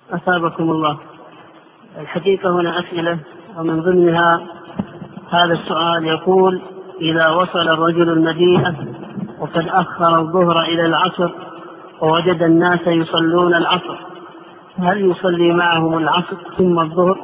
أثابكم الله. الحقيقة هنا أسئلة ومن ضمنها هذا السؤال يقول: إذا وصل الرجل المدينة وقد أخر الظهر إلى العصر ووجد الناس يصلون العصر، هل يصلي معهم العصر ثم الظهر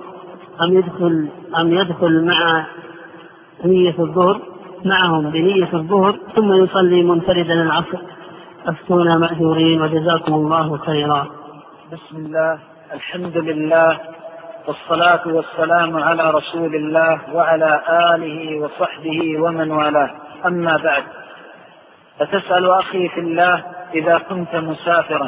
أم يدخل مع نية الظهر معهم بنية الظهر ثم يصلي منفردا العصر؟ أفتونا مأجورين وجزاكم الله خيرا. بسم الله، الحمد لله، والصلاة والسلام على رسول الله وعلى آله وصحبه ومن والاه، أما بعد. فتسأل أخي في الله: إذا كنت مسافرا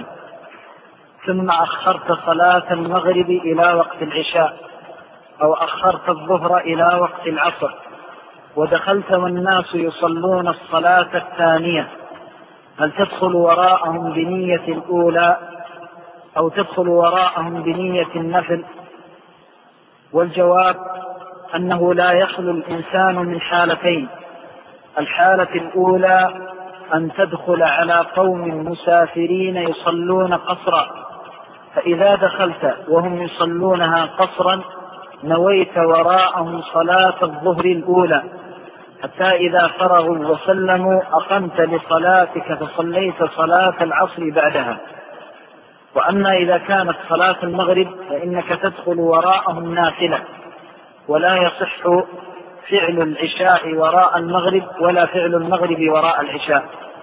ثم أخرت صلاة المغرب إلى وقت العشاء أو أخرت الظهر إلى وقت العصر ودخلت والناس يصلون الصلاة الثانية، هل تدخل وراءهم بنية الأولى أو تدخل وراءهم بنية النفل؟ والجواب أنه لا يخلو الإنسان من حالتين: الحالة الأولى أن تدخل على قوم مسافرين يصلون قصرا، فإذا دخلت وهم يصلونها قصرا نويت وراءهم صلاة الظهر الأولى حتى إذا فرغوا وسلموا أقمت لصلاتك فصليت صلاة العصر بعدها. وأما إذا كانت صلاة المغرب فإنك تدخل وراءهم نافلة، ولا يصح فعل العشاء وراء المغرب ولا فعل المغرب وراء العشاء،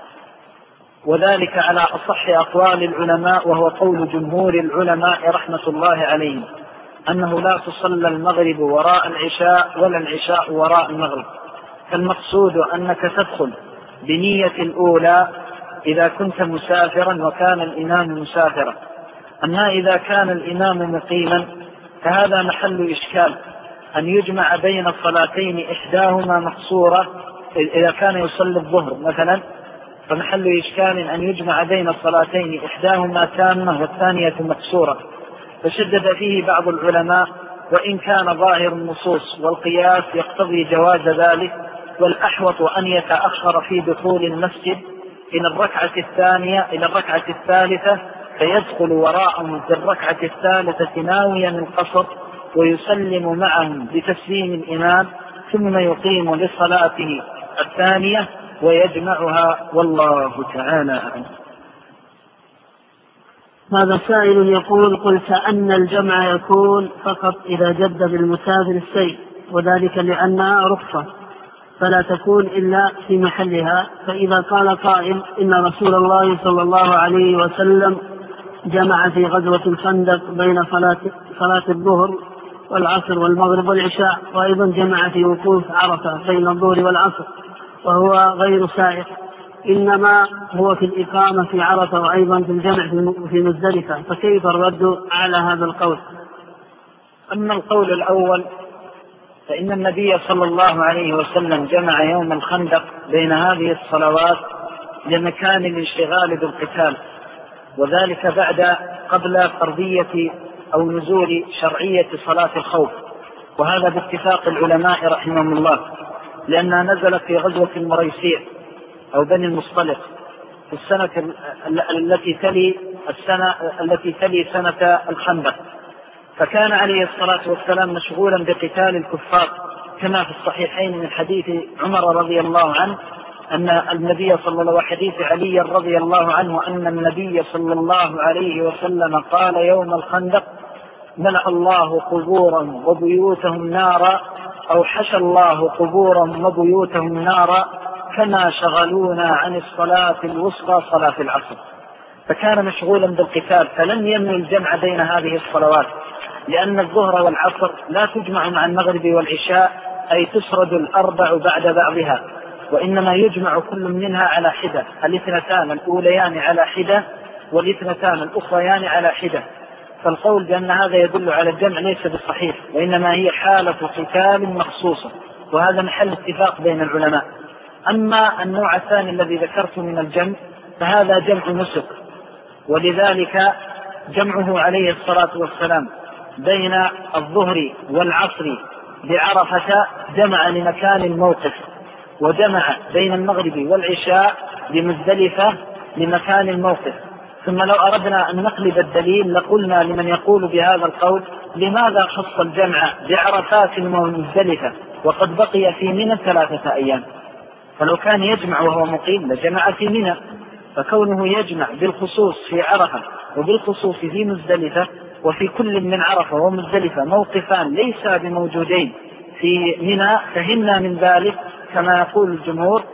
وذلك على أصح أقوال العلماء، وهو قول جمهور العلماء رحمة الله عليهم، أنه لا تصلى المغرب وراء العشاء ولا العشاء وراء المغرب. فالمقصود أنك تدخل بنية الأولى إذا كنت مسافرا وكان الإمام مسافرا. أما إذا كان الإمام مقيما فهذا محل إشكال، أن يجمع بين الصلاتين إحداهما مقصورة. إذا كان يصلي الظهر مثلا فمحل إشكال أن يجمع بين الصلاتين إحداهما تامة والثانية مقصورة، فشدد فيه بعض العلماء، وإن كان ظاهر النصوص والقياس يقتضي جواز ذلك، والأحوط أن يتأخر في دخول المسجد إلى الركعة الثانية إلى الركعة الثالثة، فيدخل وراءهم في الركعة الثالثة ناويا القصر ويسلم معهم بتسليم الإمام، ثم يقيم لصلاته الثانية ويجمعها، والله تعالى أعلم. هذا سائل يقول: قلت أن الجمع يكون فقط إذا جد بالمسافر السير، وذلك لأنها رخصة فلا تكون إلا في محلها، فإذا قال قائل إن رسول الله صلى الله عليه وسلم جمع في غزوة الخندق بين صلاة الظهر والعصر والمغرب والعشاء، وأيضا جمع في وقوف عرفة بين الظهر والعصر وهو غير سائق، إنما هو في الإقامة في عرفة وأيضا في الجمع في مزدلفة، فكيف الرد على هذا القول؟ أما القول الأول فإن النبي صلى الله عليه وسلم جمع يوم الخندق بين هذه الصلوات لمكان الانشغال بالقتال، وذلك قبل فرضية أو نزول شرعية صلاة الخوف، وهذا باتفاق العلماء رحمهم الله، لأنها نزلت في غزوة المريسيع أو بني المصطلق في السنة التي تلي سنة الخندق، فكان عليه الصلاة والسلام مشغولا بقتال الكفار، كما في الصحيحين من حديث عمر رضي الله عنه أن النبي صلى الله وحديث علي رضي الله عنه أن النبي صلى الله عليه وسلم قال يوم الخندق: ملأ الله قبورا وبيوتهم نارا، أو حشى الله قبورا وبيوتهم نارا، كما شغلونا عن الصلاة الوسطى صلاة العصر. فكان مشغولا بالقتال، فلم ينوي الجمع بين هذه الصلوات، لأن الظهر والعصر لا تجمع مع المغرب والعشاء، أي تسرد الأربع بعد بعضها، وإنما يجمع كل منها على حدة، الاثنتان الأوليان على حدة والاثنتان الأخريان على حدة. فالقول بأن هذا يدل على الجمع ليس بالصحيح، وإنما هي حالة قتال مخصوصة، وهذا محل اتفاق بين العلماء. أما النوع الثاني الذي ذكرت من الجمع فهذا جمع نسك، ولذلك جمعه عليه الصلاة والسلام بين الظهر والعصر بعرفة جمع لمكان الموقف، وجمع بين المغرب والعشاء بمزدلفة لمكان الموقف، ثم لو أردنا أن نقلب الدليل لقلنا لمن يقول بهذا القول: لماذا خص الجمع بعرفات ومزدلفة وقد بقي في منى 3 أيام؟ فلو كان يجمع وهو مقيم لجمع في منى، فكونه يجمع بالخصوص في عرفة وبالخصوص في مزدلفة، وفي كل من عرفة ومزدلفة موقفان ليس بموجودين في منى، فهمنا من ذلك كما يقول الجمهور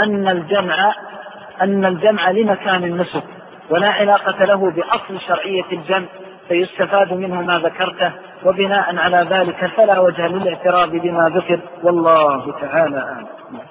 أن الجمع لمكان النسك ولا علاقة له بأصل شرعية الجمع، فيستفاد منه ما ذكرته، وبناء على ذلك فلا وجه للاعتراض بما ذكر، والله تعالى أعلم.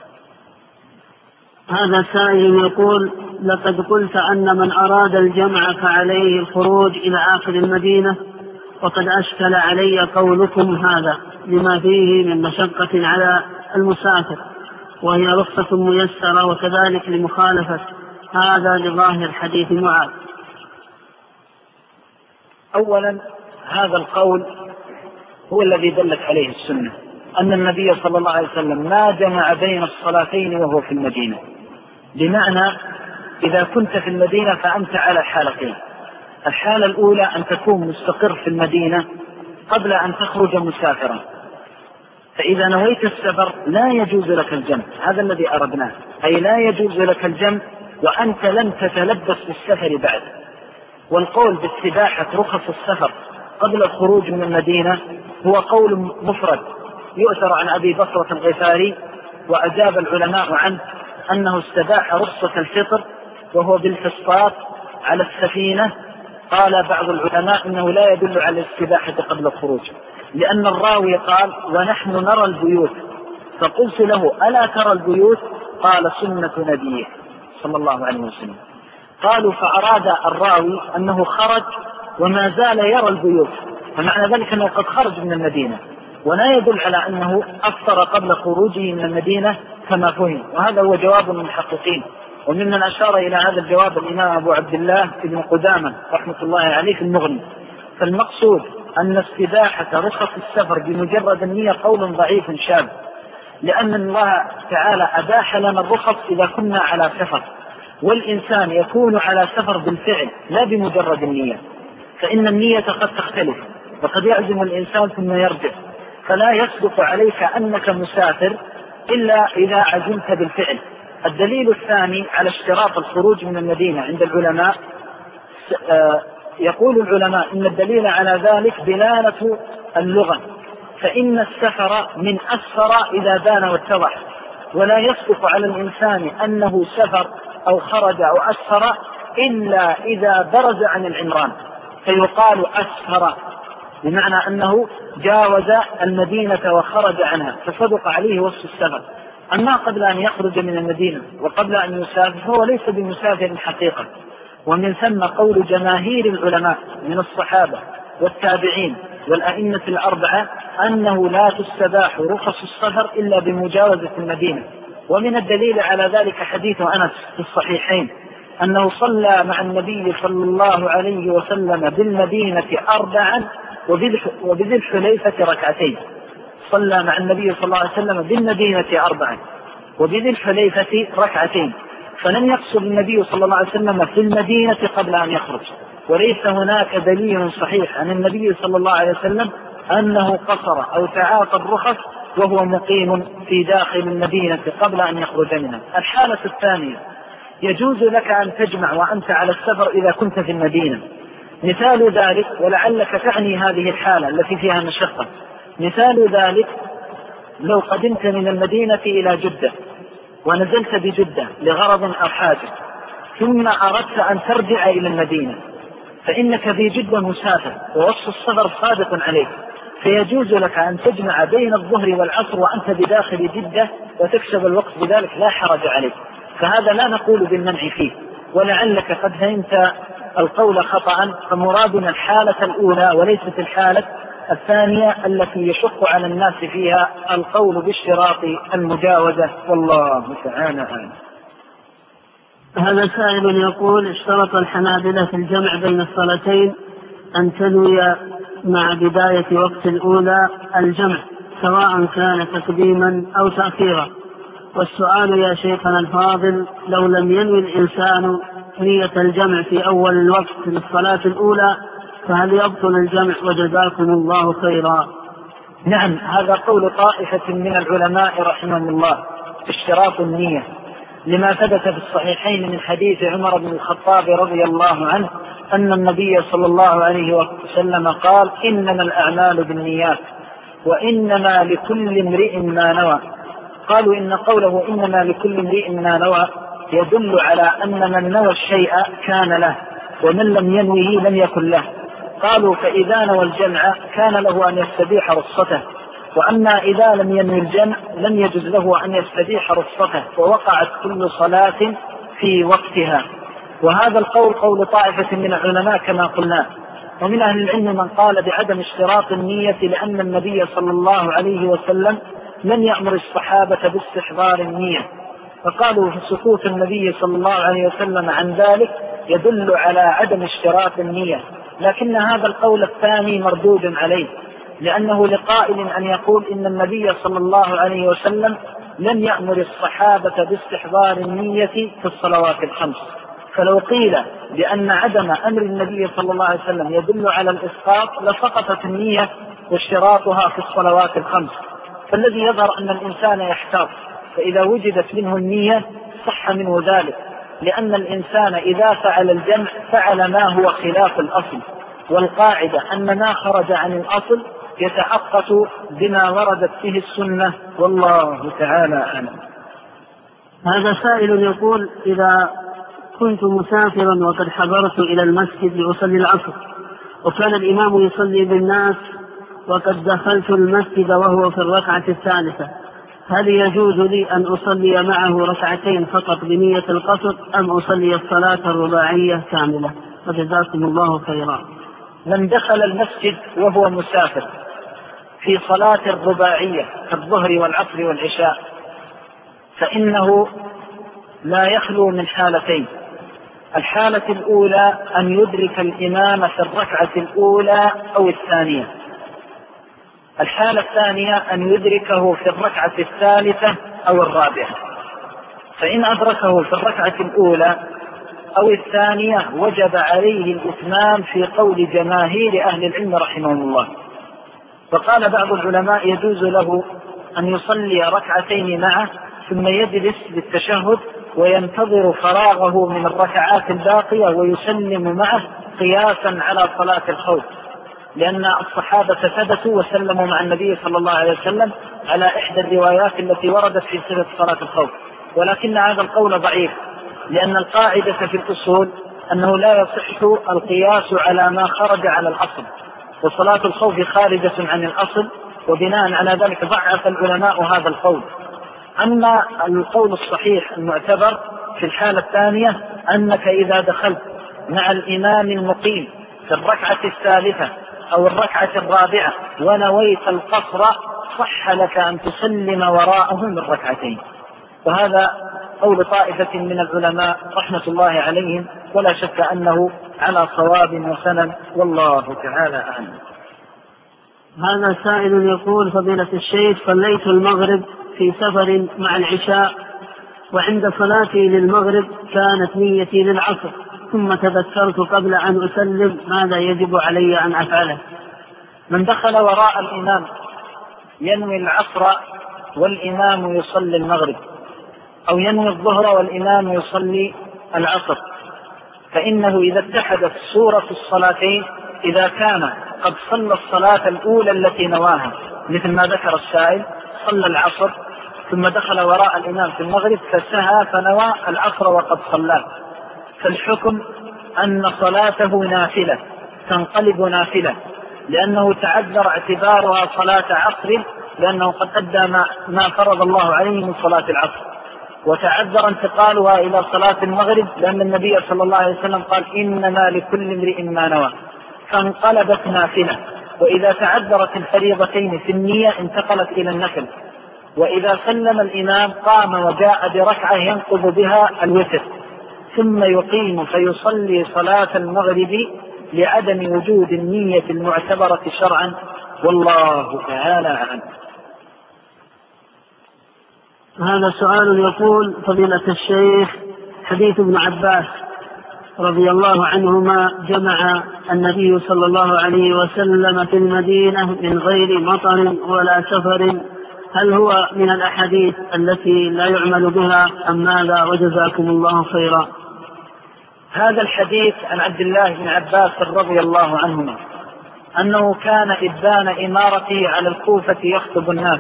هذا سائل يقول: لقد قلت أن من أراد الجمع فعليه الخروج إلى آخر المدينة، وقد أشكل علي قولكم هذا لما فيه من مشقة على المسافر، وهي رخصة ميسرة، وكذلك لمخالفة هذا لظاهر حديث معاذ. أولا، هذا القول هو الذي دلت عليه السنة، أن النبي صلى الله عليه وسلم ما جمع بين الصلاتين وهو في المدينة، بمعنى إذا كنت في المدينة فأنت على حالتين: الحالة الأولى أن تكون مستقر في المدينة قبل أن تخرج مسافرا، فإذا نويت السفر لا يجوز لك الجمع، هذا الذي أردناه، أي لا يجوز لك الجمع وأنت لم تتلبس بالسفر بعد. والقول باستباحة رخص السفر قبل الخروج من المدينة هو قول مفرد يؤثر عن أبي بكر الغفاري، وأجاب العلماء عنه أنه استباح رخصة الفطر وهو بالفسطاط على السفينة. قال بعض العلماء إنه لا يدل على الاستباحة قبل الخروج، لأن الراوي قال: ونحن نرى البيوت، فقلت له: ألا ترى البيوت؟ قال: سنة نبيه صلى الله عليه وسلم. قالوا: فأراد الراوي أنه خرج وما زال يرى البيوت، فمعنى ذلك أنه قد خرج من المدينة، ولا يدل على أنه أفطر قبل خروجه من المدينة كما فهم. وهذا هو جواب المحققين، وممن أشار إلى هذا الجواب الإمام أبو عبد الله ابن قدامة رحمة الله عليه في المغني. فالمقصود أن استباحة رخص السفر بمجرد النية قول ضعيف شاذ، لأن الله تعالى أباح لنا الرخص إذا كنا على سفر، والإنسان يكون على سفر بالفعل لا بمجرد النية، فإن النية قد تختلف، وقد يعزم الإنسان ثم يرجع، فلا يصدق عليك أنك مسافر إلا إذا عزمت بالفعل. الدليل الثاني على اشتراط الخروج من المدينة عند العلماء، يقول العلماء إن الدليل على ذلك دلالة اللغة، فإن السفر من أسفر إذا بان واتضح، ولا يصدق على الإنسان أنه سفر أو خرج أو أسفر إلا إذا برز عن العمران، فيقال أسفر، بمعنى أنه جاوز المدينة وخرج عنها، فصدق عليه وصف السفر. أما قبل أن يخرج من المدينة وقبل أن يسافر هو ليس بمسافر حقيقة. ومن ثم قول جماهير العلماء من الصحابة والتابعين والأئمة الأربعة أنه لا تستباح رخص السفر إلا بمجاوزة المدينة. ومن الدليل على ذلك حديث أنس في الصحيحين أنه صلى مع النبي صلى الله عليه وسلم بالمدينة 4 وبذي الحليفة 2. صلى مع النبي صلى الله عليه وسلم بالمدينة 4 وبذي الحليفة 2، فلم يقصد النبي صلى الله عليه وسلم في المدينة قبل أن يخرج، وليس هناك دليل صحيح عن النبي صلى الله عليه وسلم أنه قصر أو تعاطى الرخص وهو مقيم في داخل المدينة قبل أن يخرج منها. الحالة الثانية: يجوز لك أن تجمع وأنت على السفر إذا كنت في المدينة. مثال ذلك، ولعلك تعني هذه الحالة التي فيها مشقة، مثال ذلك لو قدمت من المدينة إلى جدة ونزلت بجدة لغرض أو حاجة، ثم أردت أن ترجع إلى المدينة، فإنك في جدة مسافر ووصف السفر صادق عليك، فيجوز لك أن تجمع بين الظهر والعصر وأنت بداخل جدة وتكسب الوقت بذلك، لا حرج عليك. فهذا لا نقول بالمنع فيه، ولعلك قد فهمت القول خطأ، فمرادنا الحالة الأولى وليست الحالة الثانية التي يشق على الناس فيها القول باشتراط المجاوزة، والله تعالى أعلم. هذا سائل يقول: اشترط الحنابلة في الجمع بين الصلاتين أن تنوي مع بداية وقت الأولى الجمع سواء كان تقديما أو تأخيرا، والسؤال يا شيخنا الفاضل: لو لم ينوي الإنسان نية الجمع في أول الوقت للصلاة الأولى فهل يبطل الجمع؟ وجزاكم الله خيرا. نعم، هذا قول طائفة من العلماء رحمهم الله اشتراط النية، لما ثبت في الصحيحين من حديث عمر بن الخطاب رضي الله عنه أن النبي صلى الله عليه وسلم قال: إنما الأعمال بالنيات وإنما لكل امرئ ما نوى. قالوا إن قوله إنما لكل امرئ ما نوى يدل على أن من نوى الشيء كان له، ومن لم ينوه لم يكن له. قالوا فإذا نوى الجمع كان له أن يستبيح رخصته، وأما إذا لم ينوي الجمع لم يجوز له أن يستبيح رخصته، ووقعت كل صلاة في وقتها. وهذا القول قول طائفة من العلماء كما قلنا. ومن أهل العلم من قال بعدم اشتراط النية لأن النبي صلى الله عليه وسلم لم يأمر الصحابة باستحضار النية، فقالوا في سكوت النبي صلى الله عليه وسلم عن ذلك يدل على عدم اشتراط النية. لكن هذا القول الثاني مردود عليه، لأنه لقائل أن يقول إن النبي صلى الله عليه وسلم لم يأمر الصحابة باستحضار النية في الصلوات الخمس. فلو قيل بأن عدم أمر النبي صلى الله عليه وسلم يدل على الإسقاط لسقطت النية واشتراطها في الصلوات الخمس. فالذي يظهر أن الإنسان يحتاط، فإذا وجدت منه النية صح منه ذلك، لأن الإنسان إذا فعل الجمع فعل ما هو خلاف الأصل، والقاعدة أن ما خرج عن الأصل يتحقق بما وردت فيه السنة، والله تعالى أعلم. هذا سائل يقول: إذا كنت مسافرا وقد حضرت إلى المسجد لأصلي العصر وكان الإمام يصلي بالناس وقد دخلت المسجد وهو في الركعة الثالثة، هل يجوز لي أن أصلي معه ركعتين فقط بنية القصر أم أصلي الصلاة الرباعية كاملة؟ وجزاكم الله خيرا. من دخل المسجد وهو مسافر في صلاة الرباعية كالظهر والعصر والعشاء فإنه لا يخلو من حالتين: الحالة الأولى أن يدرك الإمام في الركعة الأولى أو الثانية، الحالة الثانية أن يدركه في الركعة الثالثة أو الرابعة. فإن أدركه في الركعة الأولى أو الثانية وجب عليه الإتمام في قول جماهير أهل العلم رحمهم الله. وقال بعض العلماء يجوز له أن يصلي ركعتين معه ثم يجلس بالتشهد وينتظر فراغه من الركعات الباقية ويسلم معه قياسا على صلاة الخوف، لأن الصحابة ثبتوا وسلموا مع النبي صلى الله عليه وسلم على إحدى الروايات التي وردت في صفة صلاة الخوف. ولكن هذا القول ضعيف، لأن القاعدة في الأصول أنه لا يصح القياس على ما خرج على الأصل، وصلاة الخوف خارجة عن الأصل، وبناء على ذلك ضعف العلماء هذا القول. أما القول الصحيح المعتبر في الحالة الثانية أنك إذا دخلت مع الإمام المقيم في الركعة الثالثة أو الركعة الرابعة ونويت القصر صح لك أن تسلم وراءه من ركعتين. وهذا قول طائفة من العلماء رحمة الله عليهم، ولا شك أنه على صواب وسنن، والله تعالى أعلم. هذا سائل يقول: فضيلة الشيخ، صليت المغرب في سفر مع العشاء، وعند صلاتي للمغرب كانت نيتي للعصر، ثم تذكرت قبل أن أسلم، ماذا يجب علي أن أفعله؟ من دخل وراء الإمام ينوي العصر والإمام يصلي المغرب، أو ينوي الظهر والإمام يصلي العصر، فإنه إذا اتحدت صورة الصلاتين، إذا كان قد صلى الصلاة الأولى التي نواها مثل ما ذكر السائل، صلى العصر ثم دخل وراء الإمام في المغرب فسهى فنوى العصر وقد صلاه، فالحكم أن صلاته نافلة تنقلب نافلة، لأنه تعذر اعتبارها صلاة عصر، لأنه قد أدى ما فرض الله عليه من صلاة العصر، وتعذر انتقالها إلى صلاة المغرب لأن النبي صلى الله عليه وسلم قال: إنما لكل امرئ ما نوى، فانقلبت نافلة. وإذا تعذرت الفريضتين في النية انتقلت إلى النفل. وإذا سلم الإمام قام وجاء بركعة ينقض بها الوتر، ثم يقيم فيصلي صلاة المغرب لعدم وجود النية المعتبرة شرعا، والله تعالى أعلم. هذا سؤال يقول: فضيلة الشيخ، حديث ابن عباس رضي الله عنهما جمع النبي صلى الله عليه وسلم في المدينة من غير مطر ولا سفر، هل هو من الأحاديث التي لا يعمل بها أم ماذا؟ وجزاكم الله خيرا. هذا الحديث عن عبد الله بن عباس رضي الله عنهما أنه كان إبان إمارته على الكوفة يخطب الناس،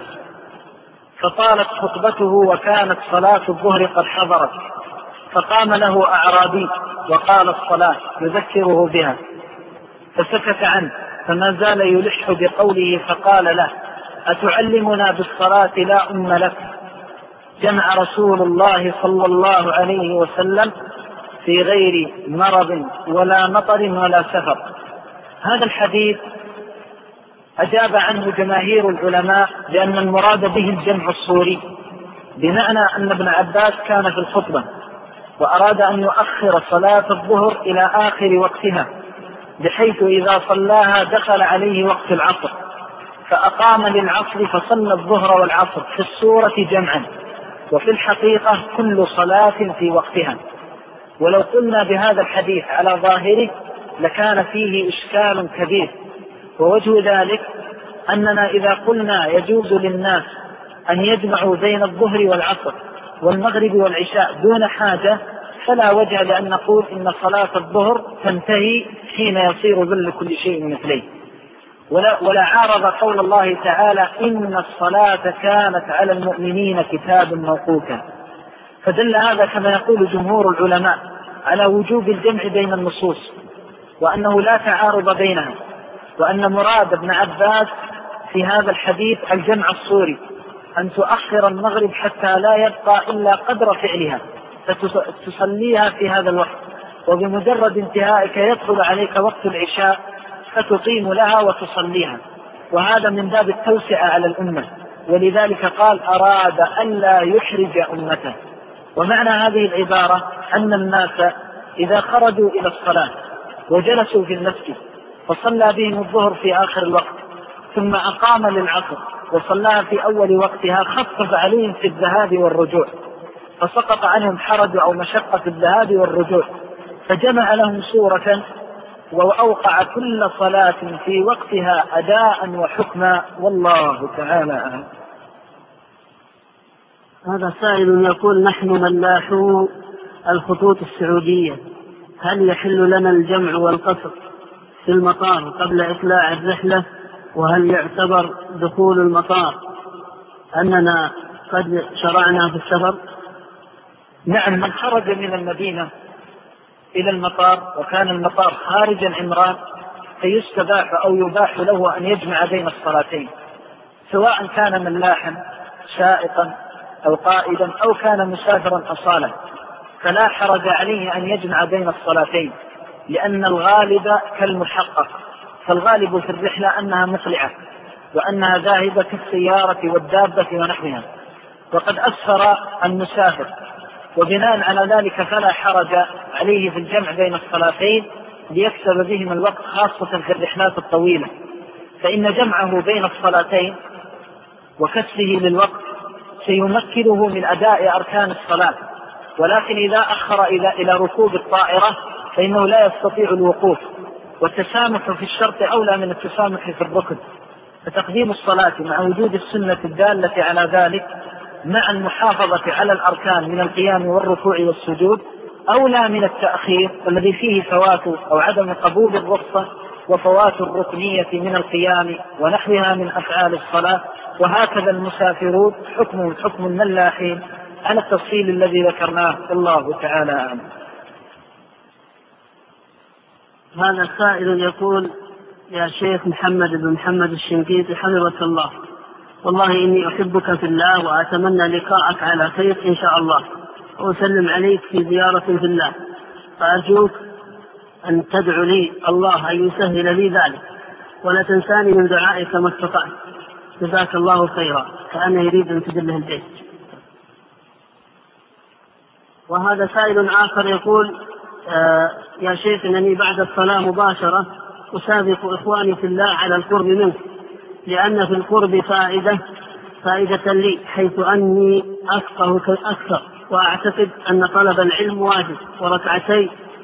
فطالت خطبته وكانت صلاة الظهر قد حضرت، فقام له أعرابي وقال الصلاة يذكره بها، فسكت عنه فما زال يلح بقوله، فقال له: أتعلمنا بالصلاة لا أم لك؟ جمع رسول الله صلى الله عليه وسلم في غير مرض ولا مطر ولا سفر. هذا الحديث أجاب عنه جماهير العلماء لأن المراد به الجمع الصوري، بمعنى أن ابن عباس كان في الخطبة وأراد أن يؤخر صلاة الظهر إلى آخر وقتها، بحيث إذا صلاها دخل عليه وقت العصر، فأقام للعصر فصلى الظهر والعصر في الصورة جمعا، وفي الحقيقة كل صلاة في وقتها. ولو قلنا بهذا الحديث على ظاهره لكان فيه إشكال كبير، ووجه ذلك أننا إذا قلنا يجوز للناس أن يجمعوا بين الظهر والعصر والمغرب والعشاء دون حاجة، فلا وجه لأن نقول إن صلاة الظهر تنتهي حين يصير ظل كل شيء مثليه. ولا عارض قول الله تعالى: إن الصلاة كانت على المؤمنين كتابا موقوتا. فدل هذا كما يقول جمهور العلماء على وجوب الجمع بين النصوص، وأنه لا تعارض بينها، وأن مراد ابن عباس في هذا الحديث الجمع الصوري، أن تؤخر المغرب حتى لا يبقى إلا قدر فعلها، فتصليها في هذا الوقت، وبمجرد انتهائك يدخل عليك وقت العشاء فتقيم لها وتصليها. وهذا من باب التوسعة على الأمة، ولذلك قال: أراد ألا يحرج أمته. ومعنى هذه العبارة أن الناس إذا خرجوا إلى الصلاة وجلسوا في المسجد فصلى بهم الظهر في آخر الوقت، ثم أقام للعصر وصلاها في أول وقتها، خفف عليهم في الذهاب والرجوع، فسقط عنهم حرج أو مشقة الذهاب والرجوع، فجمع لهم سورة وأوقع كل صلاة في وقتها أداء وحكما، والله تعالى أعلم. هذا سائل يقول: نحن ملاحو الخطوط السعودية، هل يحل لنا الجمع والقصر في المطار قبل إطلاع الرحلة؟ وهل يعتبر دخول المطار أننا قد شرعنا في السفر؟ نعم، من خرج من المدينة إلى المطار وكان المطار خارج العمران فيستباح أو يباح له أن يجمع بين الصلاتين، سواء كان ملاحا سائقا أو قائدا أو كان مسافرا أصالا، فلا حرج عليه أن يجمع بين الصلاتين، لأن الغالب كالمحقق، فالغالب في الرحلة أنها مقلعة وأنها ذاهبة كالسيارة والدابة ونحوها، وقد أسفر المسافر، وبناء على ذلك فلا حرج عليه في الجمع بين الصلاتين ليكسب بهم الوقت، خاصة في الرحلات الطويلة، فإن جمعه بين الصلاتين وكسبه للوقت سيمكنه من أداء أركان الصلاة. ولكن إذا أخر إلى ركوب الطائرة فإنه لا يستطيع الوقوف، والتسامح في الشرط أولى من التسامح في الركن، فتقديم الصلاة مع وجود السنة الدالة على ذلك مع المحافظة على الأركان من القيام والركوع والسجود أولى من التأخير الذي فيه فوات أو عدم قبول الرخصة وفوات الركنية من القيام ونحوها من أفعال الصلاة. وهكذا المسافرون حكم الملاحين على التفصيل الذي ذكرناه، الله تعالى أعلم. هذا السائل يقول: يا شيخ محمد بن محمد الشنقيطي حفظك الله، والله إني أحبك في الله وأتمنى لقاءك على خير إن شاء الله، وأسلم عليك في زيارة في الله، فأرجوك أن تدعو لي الله أن يسهل لي ذلك، ولا تنساني من دعائك ما استطعت، جزاك الله خيرا. كأنه يريد أن تدله البيت. وهذا سائل آخر يقول: يا شيخ إنني بعد الصلاة مباشرة أسابق إخواني في الله على القرب منك، لأن في القرب فائدة لي، حيث أني أفقه أكثر، وأعتقد أن طلب العلم واجب، وركعتي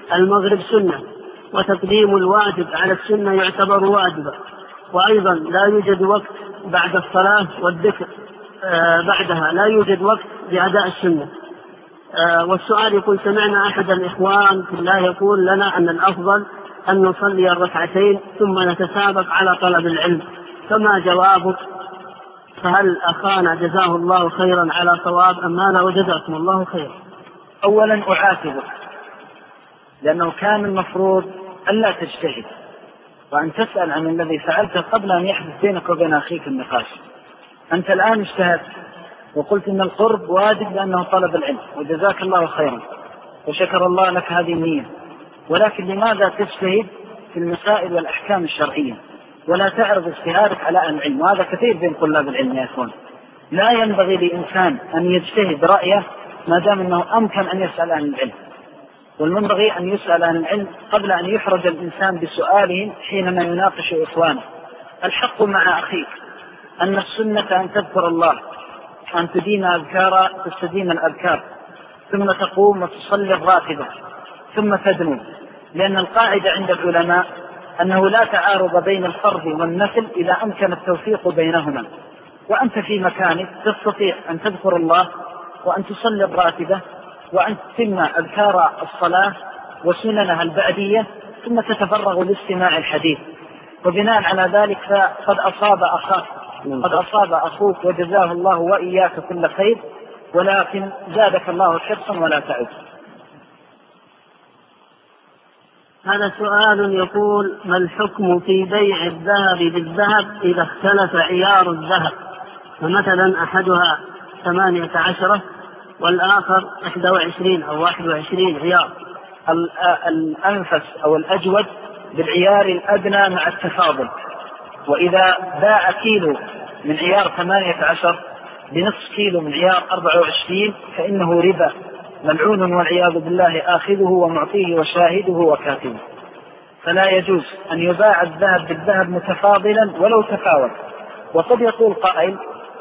المغرب سنة، وتقديم الواجب على السنة يعتبر واجبا، وأيضا لا يوجد وقت بعد الصلاة والذكر بعدها لا يوجد وقت لأداء السنة. والسؤال يقول: سمعنا أحد الإخوان في الله يقول لنا أن الأفضل أن نصلي الركعتين ثم نتسابق على طلب العلم، فما جوابك؟ فهل أخانا جزاه الله خيرا على صواب أم ماذا؟ وجزاكم الله خيرا. أولا أعاتبك، لأنه كان المفروض ألا تجتهد وأن تسأل عن الذي فعلته قبل أن يحدث بينك وبين أخيك النقاش. أنت الآن اجتهدت وقلت إن القرب واجب لأنه طلب العلم، وجزاك الله خيرا وشكر الله لك هذه النية، ولكن لماذا تجتهد في المسائل والأحكام الشرعية ولا تعرض اجتهادك على أهل العلم؟ وهذا كثير بين طلاب العلم يا إخوان. لا ينبغي لإنسان أن يجتهد رأيه ما دام أنه أمكن أن يسأل أهل العلم، والمنبغي أن يسأل عن العلم قبل أن يحرج الإنسان بسؤالهم حينما يناقش إخوانه. الحق مع أخيك أن السنة أن تذكر الله، أن تدين أذكارا تستدين الأذكار، ثم تقوم وتصلي الراتبة، ثم تدنو، لأن القاعدة عند العلماء أنه لا تعارض بين الفرض والنفل إذا أمكن التوفيق بينهما. وأنت في مكانك تستطيع أن تذكر الله وأن تصلي الراتبة وأن تتم أذكار الصلاة وسننها البعدية، ثم تتفرغ لاستماع الحديث. وبناء على ذلك فقد أصاب أخوك وجزاه الله وإياك كل خير، ولكن زادك الله حرصا ولا تعد. هذا سؤال يقول: ما الحكم في بيع الذهب بالذهب إذا اختلف عيار الذهب؟ فمثلا أحدها 18 والآخر 21 أو 21 عيار. الأنفس أو الأجود بالعيار الأدنى مع التفاضل. وإذا باع كيلو من عيار 18 بنصف كيلو من عيار 24 فإنه ربا ملعون والعياذ بالله آخذه ومعطيه وشاهده وكاتبه. فلا يجوز أن يباع الذهب بالذهب متفاضلا ولو تفاوت. وقد يقول قائل: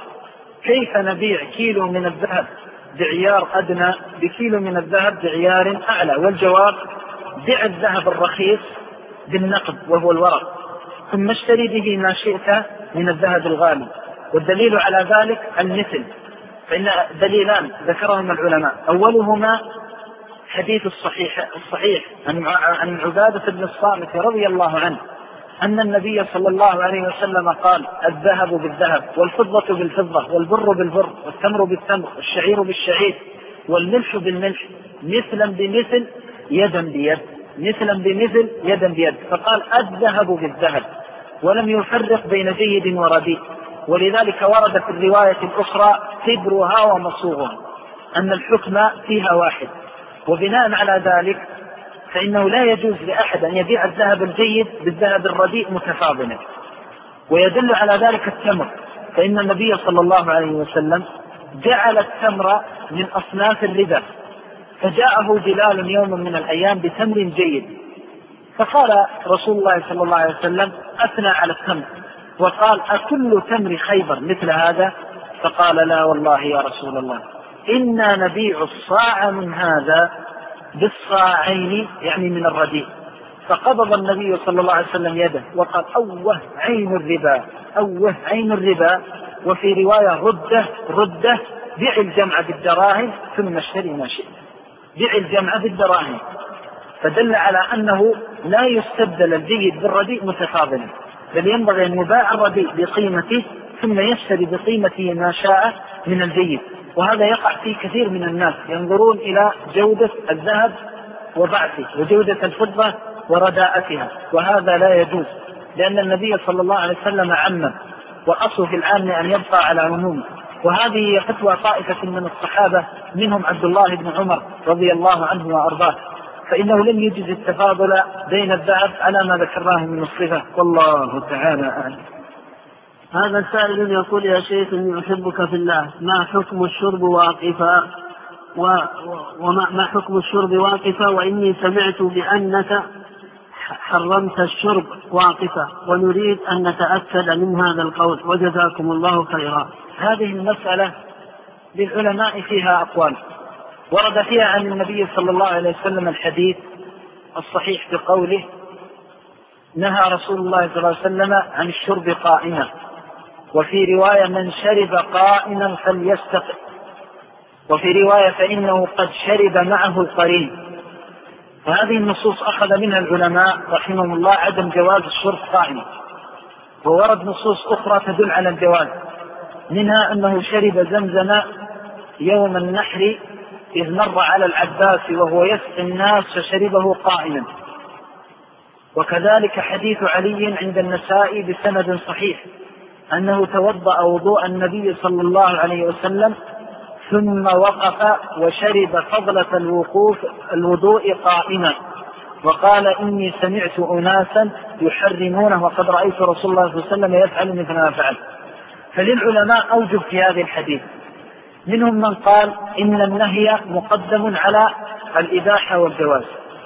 كيف نبيع كيلو من الذهب بعيار أدنى بكيلو من الذهب بعيار أعلى؟ والجواب: بيع الذهب الرخيص بالنقد وهو الورق، ثم اشتري به ما شئت من الذهب الغالي. والدليل على ذلك المثل، فإن دليلان ذكرهما العلماء: أولهما حديث الصحيح عن عبادة بن الصامت رضي الله عنه أن النبي صلى الله عليه وسلم قال: الذهب بالذهب والفضة بالفضة والبر بالبر والتمر بالتمر والشعير بالشعير والملح بالملح مثلا بمثل يدا بيد، مثلا بمثل يدا بيد. فقال: الذهب بالذهب، ولم يفرق بين جيد ورديء. ولذلك ورد في الرواية الأخرى: تبرها ومصوغها، أن الحكم فيها واحد. وبناء على ذلك فإنه لا يجوز لأحد أن يبيع الذهب الجيد بالذهب الرديء متفاضلا. ويدل على ذلك التمر، فإن النبي صلى الله عليه وسلم جعل التمر من أصناف الربا، فجاءه بلال يوم من الأيام بتمر جيد، فقال رسول الله صلى الله عليه وسلم: أثنى على التمر، وقال: أكل تمر خيبر مثل هذا؟ فقال: لا والله يا رسول الله، إنا نبيع الصاع من هذا بالصاعين، يعني من الرديء. فقبض النبي صلى الله عليه وسلم يده وقال: أوه عين الربا، أوه عين الربا. وفي رواية: رده بيع الجمع بالدراهم ثم اشتري ما شئت، بيع الجمع بالدراهم. فدل على أنه لا يستبدل الجيد بالرديء متفاضلا، بل ينبغي أن يباع الرديء بقيمته ثم يشتري بقيمته ما شاء من الجيد. وهذا يقع في كثير من الناس، ينظرون إلى جودة الذهب وضعفه وجودة الفضة ورداءتها، وهذا لا يجوز، لأن النبي صلى الله عليه وسلم عمم، وأصل في العام أن يبقى على عمومه. وهذه هي فتوى طائفة من الصحابة منهم عبد الله بن عمر رضي الله عنه وأرضاه، فإنه لم يجز التفاضل بين الذهب على ما ذكرناه من الصفة، والله تعالى أعلم. هذا السائل يقول: يا شيخ إني أحبك في الله، ما حكم الشرب واقفا وما حكم الشرب واقفا، وإني سمعت بأنك حرمت الشرب واقفا، ونريد أن نتأكد من هذا القول، وجزاكم الله خيرا. هذه المسألة للعلماء فيها أقوال، ورد فيها عن النبي صلى الله عليه وسلم الحديث الصحيح بقوله نهى رسول الله صلى الله عليه وسلم عن الشرب قائما، وفي رواية من شرب قائما فليستقم، وفي رواية فإنه قد شرب معه القرين. وهذه النصوص أخذ منها العلماء رحمهم الله عدم جواز الشرب قائما، وورد نصوص أخرى تدل على الجواز، منها أنه شرب زمزم يوم النحر إذ مر على العباس وهو يسقي الناس فشربه قائما. وكذلك حديث علي عند النسائي بسند صحيح أنه توضأ وضوء النبي صلى الله عليه وسلم ثم وقف وشرب فضلة الوضوء قائما، وقال إني سمعت أناسا يحرمونه وقد رأيت رسول الله صلى الله عليه وسلم يفعل مثل ما فعل. فللعلماء أوجه في هذه الحديث، منهم من قال إن النهي مقدم على الإباحة والجواز،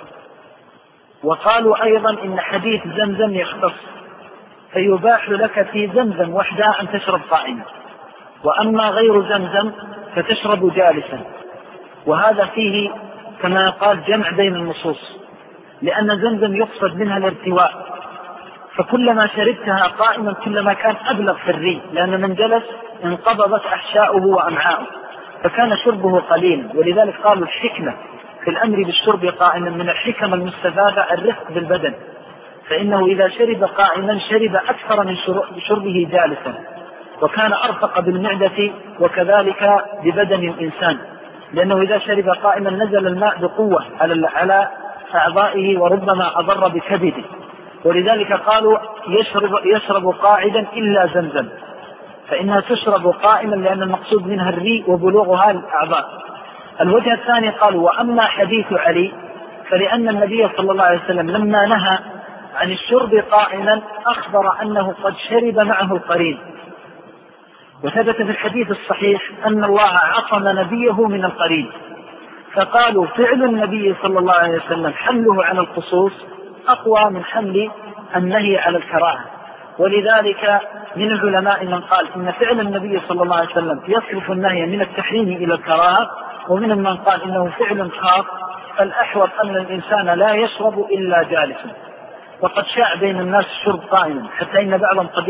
وقالوا أيضا إن حديث زمزم يختص، فيباح لك في زمزم وحدها أن تشرب قائما، وأما غير زمزم فتشرب جالسا. وهذا فيه كما قال جمع بين النصوص، لأن زمزم يقصد منها الارتواء، فكلما شربتها قائما كلما كان أبلغ في الري، لأن من جلس انقبضت أحشاؤه وأمعاؤه فكان شربه قليلا. ولذلك قالوا الحكمة في الأمر بالشرب قائما من الحكم المستفادة الرفق بالبدن، فإنه إذا شرب قائما شرب أكثر من شربه جالسا، وكان أرفق بالمعدة وكذلك ببدن الإنسان، لأنه إذا شرب قائما نزل الماء بقوة على أعضائه وربما أضر بكبده. ولذلك قالوا يشرب قاعدا إلا زمزم، فإنها تشرب قائما لأن المقصود منها الري وبلوغها الأعضاء. الوجه الثاني قالوا وأما حديث علي فلأن النبي صلى الله عليه وسلم لما نهى عن الشرب قائما أخبر أنه قد شرب معه القرين، وثبت في الحديث الصحيح أن الله عصم نبيه من القرين، فقالوا فعل النبي صلى الله عليه وسلم حمله على الخصوص أقوى من حمل النهي على الكراهة. ولذلك من العلماء من قال إن فعل النبي صلى الله عليه وسلم يصرف النهي من التحريم إلى الكراهة، ومن من قال إنه فعل خاص، فالأحوط أن الإنسان لا يشرب إلا جالسا. وقد شاع بين الناس الشرب قائما، حتى إن بعضهم قد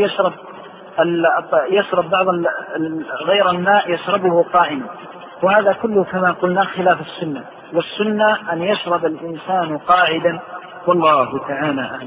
يشرب بعض غير الماء يشربه قائما، وهذا كله كما قلنا خلاف السنة، والسنة أن يشرب الإنسان قاعدا، والله تعالى أعلم.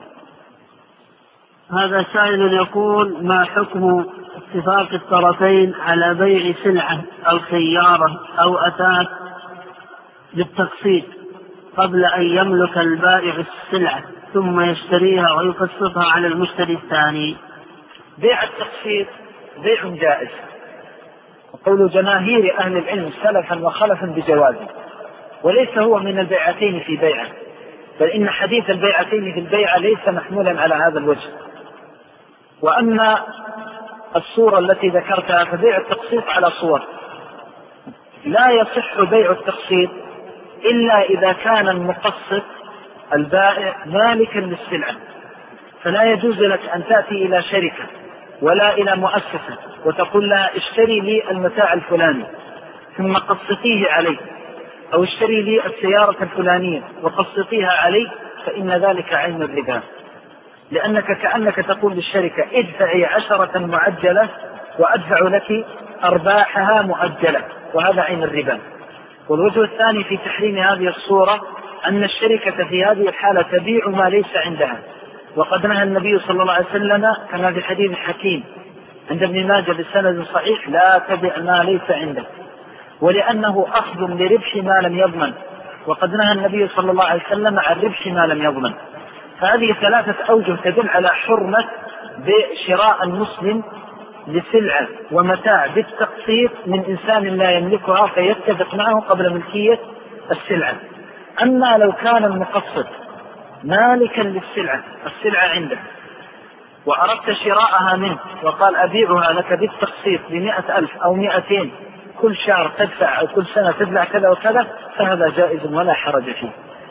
هذا سائل يقول ما حكم اتفاق الطرفين على بيع سلعة أو سيارة أو أثاث بالتقسيط قبل أن يملك البائع السلعة ثم يشتريها ويقسطها على المشتري الثاني؟ بيع التقسيط بيع جائز، وقول جماهير أهل العلم سلفا وخلفا بجوازه، وليس هو من البيعتين في بيعة، بل إن حديث البيعتين في البيعة ليس محمولا على هذا الوجه. وأما الصورة التي ذكرتها فبيع التقسيط على صور، لا يصح بيع التقسيط إلا إذا كان المقسط البائع مالكا للسلعة، فلا يجوز لك أن تأتي إلى شركة ولا إلى مؤسسة وتقول لها اشتري لي المتاع الفلاني ثم قسطيه علي، أو اشتري لي السيارة الفلانية وقسطيها علي، فإن ذلك عين الربا، لأنك كأنك تقول للشركة ادفعي 10 معجلة وأدفع لك أرباحها مؤجلة، وهذا عين الربا. والوجه الثاني في تحريم هذه الصورة أن الشركة في هذه الحالة تبيع ما ليس عندها، وقد نهى النبي صلى الله عليه وسلم كما في حديث حكيم عند ابن ماجه بسند صحيح لا تبع ما ليس عندك، ولأنه أخذ لربح ما لم يضمن، وقد نهى النبي صلى الله عليه وسلم عن ربح ما لم يضمن. فهذه 3 أوجه تدل على حرمة بشراء المسلم لسلعة ومتاع بالتقسيط من إنسان لا يملكها فيتفق معه قبل ملكية السلعة. أما لو كان المقسط مالكا للسلعة، السلعة عنده وأردت شراءها منه وقال أبيعها لك بالتقسيط ب100,000 أو 200 كل شهر تدفع أو كل سنة تدفع كذا وكذا، فهذا جائز ولا حرج فيه،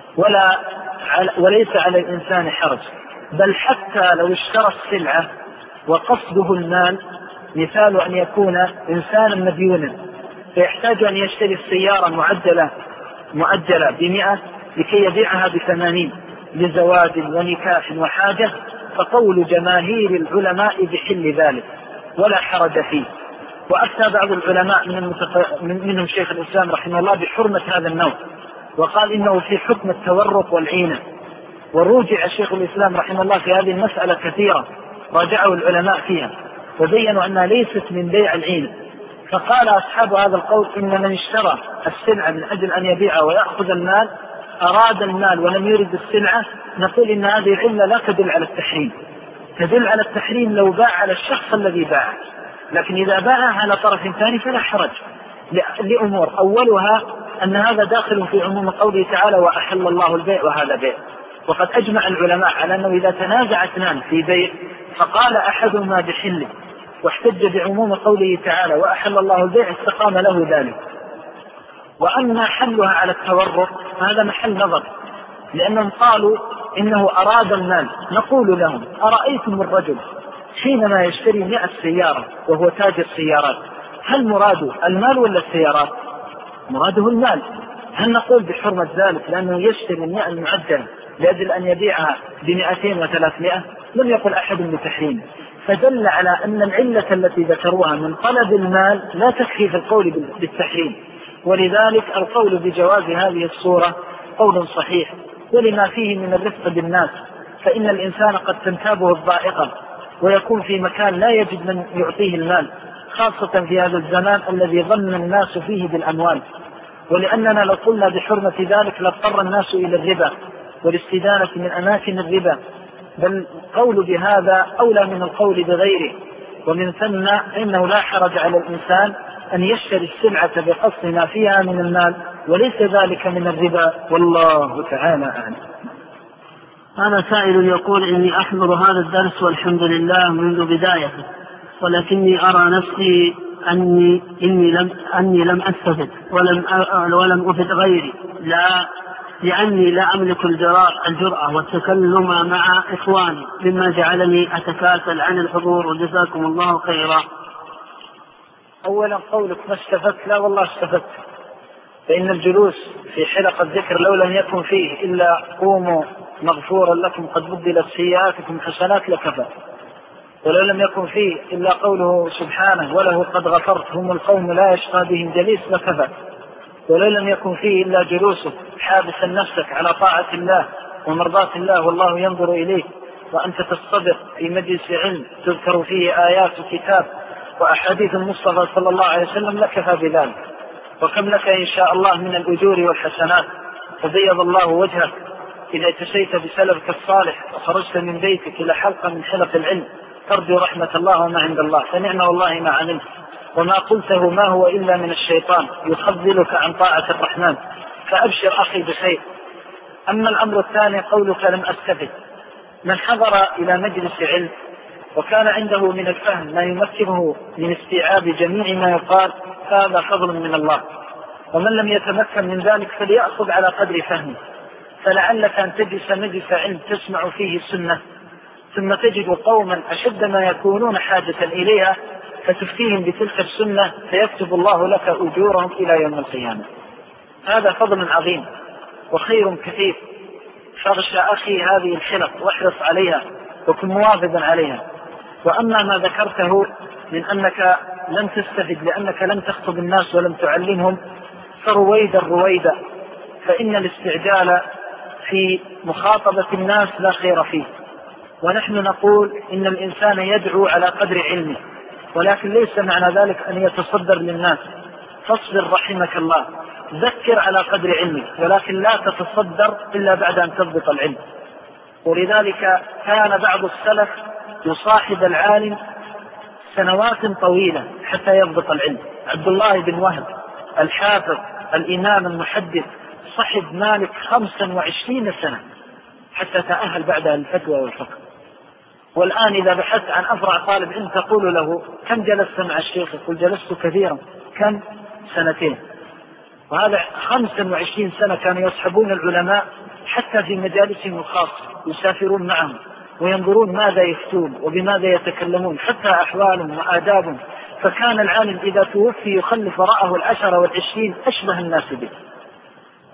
وليس على الإنسان حرج. بل حتى لو اشترى السلعة وقصده المال، مثال أن يكون إنسانا مديونا فيحتاج أن يشتري السيارة مؤجلة ب100، لكي يبيعها ب80 لزواج ونكاح وحاجة، فقول جماهير العلماء بحل ذلك ولا حرج فيه. وأفتى بعض العلماء منهم شيخ الإسلام رحمه الله بحرمة هذا النوع، وقال إنه في حكم التورق والعينة. وروجع شيخ الإسلام رحمه الله في هذه المسألة كثيرة، راجعوا العلماء فيها وبينوا أنها ليست من بيع العين. فقال أصحاب هذا القول إن من اشترى السلعة من أجل أن يبيعها ويأخذ المال أراد المال ولم يرد السلعة، نقول إن هذه العلة لا تدل على التحريم، تدل على التحريم لو باع على الشخص الذي باع، لكن إذا باع على طرف ثاني فلا حرج لأمور. أولها أن هذا داخل في عموم قوله تعالى وأحل الله البيع وهذا بيع. وقد أجمع العلماء على أنه إذا تنازع اثنان في بيع فقال أحدهما بحله واحتج بعموم قوله تعالى وأحل الله البيع استقام له ذلك. وأما حلها على التورق هذا محل نظر، لأنهم قالوا إنه أراد المال. نقول لهم أرأيتم الرجل حينما يشتري 100 سيارة وهو تاجر سيارات، هل مراده المال ولا السيارات؟ مراده المال. هل نقول بحرمة ذلك لأنه يشتري 100 المعدلة لأجل أن يبيعها ب200 و300؟ لم يقل أحد بتحريم. فدل على أن العلة التي ذكروها من طلب المال لا تكفي في القول بالتحريم، ولذلك القول بجواز هذه الصورة قول صحيح، ولما فيه من الرفق بالناس، فإن الإنسان قد تنتابه الضائقة ويكون في مكان لا يجد من يعطيه المال، خاصة في هذا الزمان الذي ظن الناس فيه بالأموال. ولأننا لو قلنا بحرمة ذلك لاضطر الناس إلى الربا والاستدانة من أماكن الربا، بل القول بهذا أولى من القول بغيره. ومن ثم إنه لا حرج على الإنسان أن يشتري السلعة بقصد ما فيها من المال وليس ذلك من الربا، والله تعالى أعلم. هذا سائل يقول إني أحضر هذا الدرس والحمد لله منذ بدايته، ولكني أرى نفسي أني لم أستفد ولم أفد غيري، لأني لا أملك الجرأة والتكلم مع إخواني، مما جعلني أتكاسل عن الحضور، وجزاكم الله خيرا. أولا قولك ما استفدت، لا والله استفدت، فإن الجلوس في حلقة الذكر لو لم يكن فيه إلا قوموا مغفورا لكم قد بدلت سيئاتكم حسنات لكفى، ولو لم يكن فيه إلا قوله سبحانه وله قد غفرت هم القوم لا يشقى بهم جليس لكفى، ولو لم يكن فيه إلا جلوسك حابسا نفسك على طاعة الله ومرضاة الله والله ينظر إليك، وأنت تصطبر في مجلس علم تذكر فيه آيات وكتاب وأحاديث المصطفى صلى الله عليه وسلم لكفى بذلك. وكم لك إن شاء الله من الأجور والحسنات، فبيض الله وجهك إذا اتسيت بسلفك الصالح وخرجت من بيتك إلى حلقة من حلق العلم ترجو رحمة الله وما عند الله، فنعم والله ما علمت، وما قلته ما هو إلا من الشيطان يخذلك عن طاعة الرحمن، فأبشر أخي بخير. أما الأمر الثاني قولك لم أستفد، من حضر إلى مجلس علم وكان عنده من الفهم ما يمكنه من استيعاب جميع ما يقال هذا فضل من الله، ومن لم يتمكن من ذلك فليأخذ على قدر فهمه. فلعلك أن تجلس مجلس علم تسمع فيه السنة ثم تجد قوما أشد ما يكونون حاجة إليها فتفتيهم بتلك السنة فيكتب الله لك أجورهم إلى يوم القيامة. هذا فضل عظيم وخير كثير، فاغشى أخي هذه الحلق واحرص عليها وكن مواظبا عليها. وأما ما ذكرته من أنك لم تستفد لأنك لم تخطب الناس ولم تعلمهم فرويدا، فإن الاستعجال في مخاطبة الناس لا خير فيه، ونحن نقول إن الإنسان يدعو على قدر علمه، ولكن ليس معنى ذلك أن يتصدر للناس. فاصبر رحمك الله، ذكر على قدر علمك، ولكن لا تتصدر إلا بعد أن تضبط العلم. ولذلك كان بعض السلف يصاحب العالم سنوات طويلة حتى يضبط العلم. عبد الله بن وهب الحافظ الإمام المحدث صحب مالك 25 سنة حتى تأهل بعدها الفتوى والفقه. والآن إذا بحثت عن أفرع طالب علم تقول له كم جلست مع الشيخ؟ يقول جلست كثيرا. كم؟ 2 وهذا 25 سنة كانوا يصحبون العلماء حتى في مجالسهم الخاصة، يسافرون معهم وينظرون ماذا يفتون وبماذا يتكلمون حتى أحوالهم وآدابهم. فكان العالم إذا توفي يخلف وراءه 10 و20 أشبه الناس به.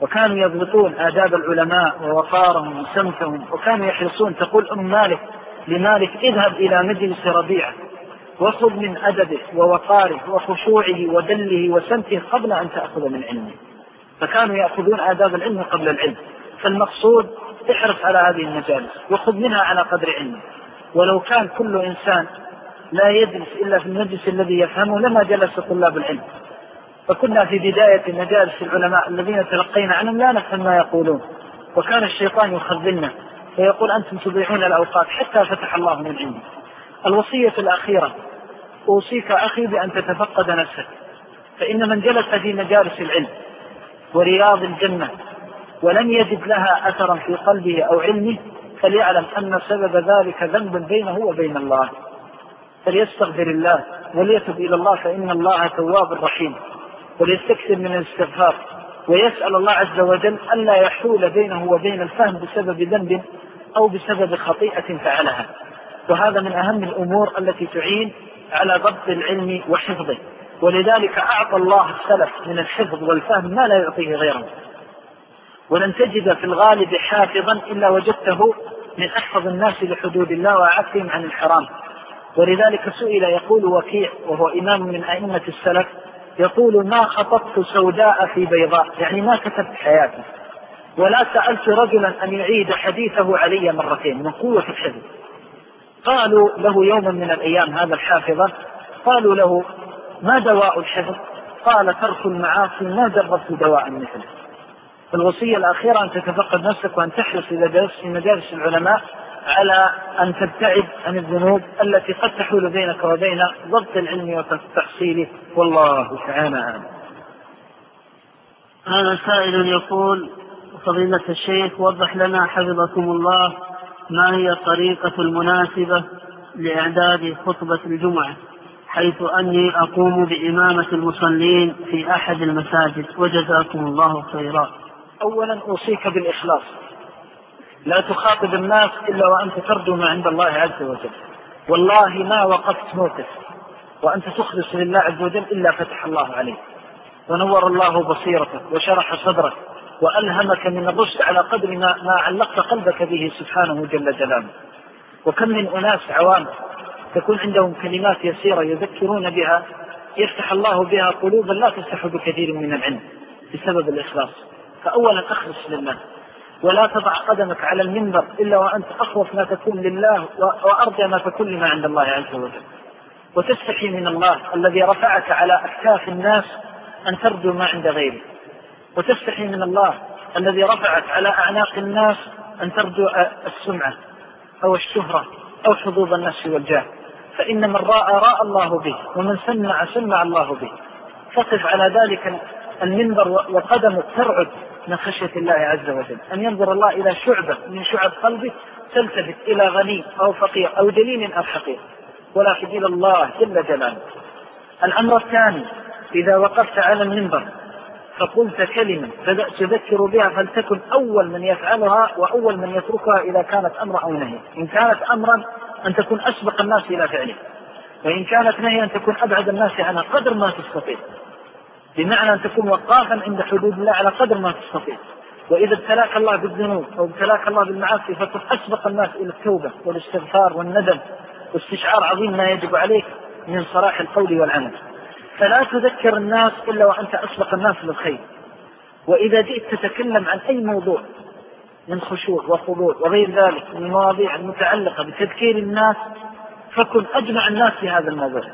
وكانوا يضبطون آداب العلماء ووقارهم وسمتهم، وكانوا يحرصون. تقول مالك لمالك: اذهب إلى مجلس ربيعة وخذ من أدبه ووقاره وخشوعه ودله وسمته قبل أن تأخذ من علمه. فكانوا يأخذون آداب العلم قبل العلم. فالمقصود احرص على هذه المجالس وخذ منها على قدر علمه. ولو كان كل إنسان لا يجلس إلا في المجلس الذي يفهمه لما جلس طلاب العلم. فكنا في بداية مجالس العلماء الذين تلقينا عنهم لا نفهم ما يقولون، وكان الشيطان يخذلنا فيقول: أنتم تضيعون الأوقات، حتى فتح الله من عنده. الوصية الأخيرة: أوصيك أخي بأن تتفقد نفسك، فإن من جلس في مجالس العلم ورياض الجنة ولم يجد لها أثرا في قلبه أو علمه فليعلم أن سبب ذلك ذنب بينه وبين الله، فليستغفر الله وليتب إلى الله فإن الله تواب رحيم، وليستكثر من الاستغفار ويسأل الله عز وجل ألا يحول بينه وبين الفهم بسبب ذنب أو بسبب خطيئة فعلها. وهذا من أهم الأمور التي تعين على ضبط العلم وحفظه. ولذلك أعطى الله السلف من الحفظ والفهم ما لا يعطيه غيره. ولن تجد في الغالب حافظا إلا وجدته من أحفظ الناس لحدود الله وأعفهم عن الحرام. ولذلك سئل يقول وكيع وهو إمام من أئمة السلف، يقول: ما خطبت سوداء في بيضاء، يعني ما كتبت حياتي، ولا سألت رجلا أن يعيد حديثه علي مرتين من قوة الحفظ. قالوا له يوما من الأيام هذا الحافظة، قالوا له: ما دواء الحفظ؟ قال: ترك المعاصي ما جربت دواء مثله. الوصية الأخيرة أن تتفقد نفسك وأن تحرص إذا جلست في مجالس العلماء على أن تبتعد عن الذنوب التي قد تحول بينك وبين ضبط العلم وتحصيله، والله تعالى أعلم. هذا سائل يقول: فضيلة الشيخ وضح لنا حفظكم الله ما هي الطريقة المناسبة لإعداد خطبة الجمعة، حيث أني أقوم بإمامة المصلين في أحد المساجد، وجزاكم الله خيرا. أولا أوصيك بالإخلاص، لا تخاطب الناس إلا وأنت ترجو ما عند الله عز وجل. والله ما وقفت موقف وأنت تخلص لله عز وجل إلا فتح الله عليك ونور الله بصيرتك وشرح صدرك وألهمك من الرشد على قدر ما علقت قلبك به سبحانه جل جلاله. وكم من أناس عوام تكون عندهم كلمات يسيرة يذكرون بها يفتح الله بها قلوبا لا تفتح بكثير من العلم بسبب الإخلاص. فأولا أخلص لله، ولا تضع قدمك على المنبر إلا وأنت أخوف ما تكون لله وأرجى ما تكون لما عند الله عز وجل، وتستحي من الله الذي رفعك على أكتاف الناس أن ترجو ما عند غيره، وتستحي من الله الذي رفعك على أعناق الناس أن ترجو السمعة أو الشهرة أو حظوظ النفس والجاه. فإن من راء الله به، ومن سمع الله به. فقف على ذلك المنبر وقدمك ترعد من خشية الله عز وجل، أن ينظر الله إلى شعبة من شعب قلبك تلتفت إلى غني أو فقير أو دليل أو حقير، ولكن إلى الله جل جلاله. الأمر الثاني: إذا وقفت على المنبر فقلت كلمة تذكر بها فلتكن أول من يفعلها وأول من يتركها إذا كانت أمر أو نهي. إن كانت أمرا أن تكون أسبق الناس إلى فعله، وإن كانت نهي أن تكون أبعد الناس عنها قدر ما تستطيع، بمعنى أن تكون وقافا عند حدود الله على قدر ما تستطيع. وإذا ابتلاك الله بالذنوب أو ابتلاك الله بالمعاصي فكن أسبق الناس إلى التوبة والاستغفار والندم واستشعار عظيم ما يجب عليك من صلاح القول والعمل. فلا تذكر الناس إلا وأنت أسبق الناس للخير. وإذا جئت تتكلم عن أي موضوع من خشوع وخضوع وغير ذلك من المواضيع المتعلقة بتذكير الناس فكن أجمع الناس في هذا الموضوع.